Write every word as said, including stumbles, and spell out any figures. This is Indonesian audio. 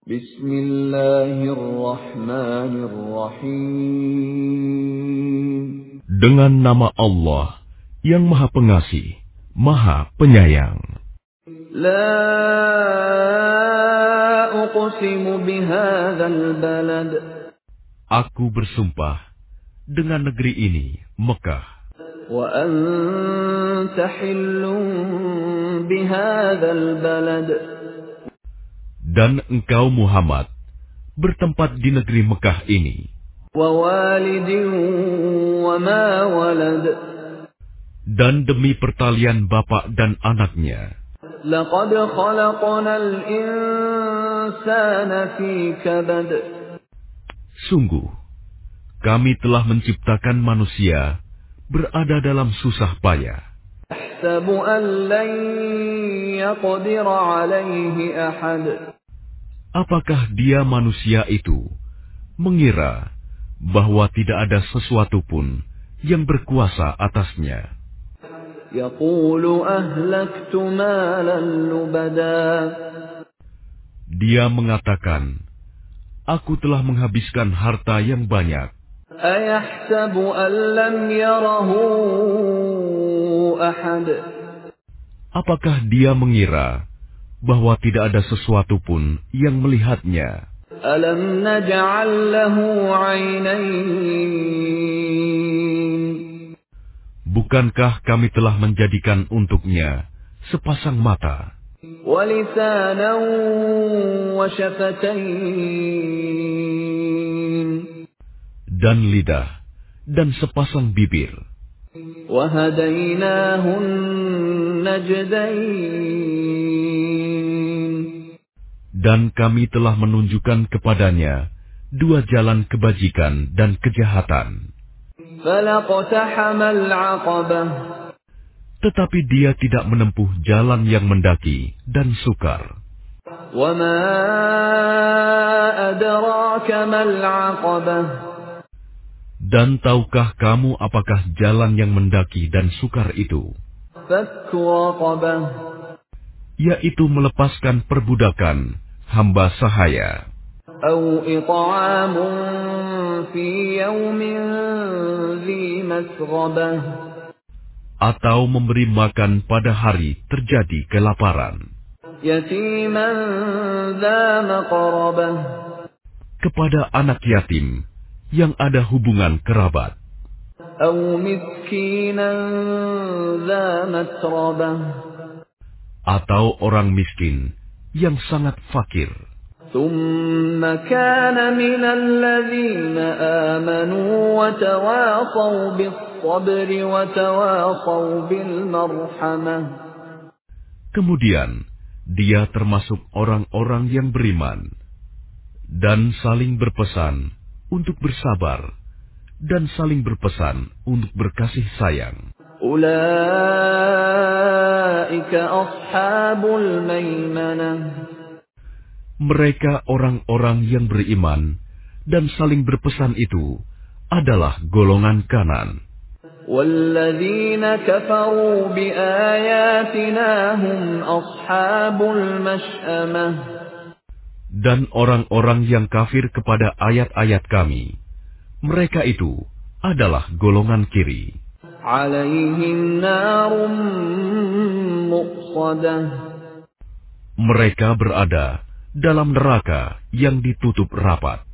Bismillahirrahmanirrahim. Dengan nama Allah yang Maha Pengasih, Maha Penyayang. La uqsimu bihadzal balad. Aku bersumpah dengan negeri ini, Mekah. Wa anta hillun bihadzal balad. Dan engkau Muhammad bertempat di negeri Mekah ini. Wa walidin wa ma walad. Dan demi pertalian bapak dan anaknya. Laqad khalaqnal insana fi kabad. Sungguh, kami telah menciptakan manusia berada dalam susah payah. Yahsabu an lan yaqdir alayhi ahad. Apakah dia manusia itu mengira bahwa tidak ada sesuatu pun yang berkuasa atasnya? Yaqulu ahlaktu malan lubada. Dia mengatakan, aku telah menghabiskan harta yang banyak. Ayahsabu an lam yarahu ahad. Apakah dia mengira bahwa tidak ada sesuatu pun yang melihatnya? Alam naj'al lahu 'ainayn. Bukankah kami telah menjadikan untuknya sepasang mata? Wa lisanan wa shafatayn. Dan lidah dan sepasang bibir. Wa hadaynahu najdayn. Dan kami telah menunjukkan kepadanya dua jalan kebajikan dan kejahatan. Falaqtahamal 'aqabah. Tetapi dia tidak menempuh jalan yang mendaki dan sukar. Wa ma adraka mal 'aqabah. Dan tahukah kamu apakah jalan yang mendaki dan sukar itu? Fakku raqabah. Yaitu melepaskan perbudakan hamba sahaya. Au it'amun fi yawmin dhi masghabah. Atau memberi makan pada hari terjadi kelaparan. Yatiman dha maqrabah. Kepada anak yatim yang ada hubungan kerabat. Au miskinan dha matrabah. Atau orang miskin yang sangat fakir. Thumma kana minal ladzina amanu wa tawasaw bis-sabri wa tawasaw bil-marhamah. Kemudian dia termasuk orang-orang yang beriman dan saling berpesan untuk bersabar dan saling berpesan untuk berkasih sayang. Ulaika ashabul maimanah. Mereka orang-orang yang beriman dan saling berpesan itu adalah golongan kanan. Walladzina kafaru biayatina hum ashabul mash'amah. Dan orang-orang yang kafir kepada ayat-ayat kami, mereka itu adalah golongan kiri. Alaihim narum muqsadah. Mereka berada dalam neraka yang ditutup rapat.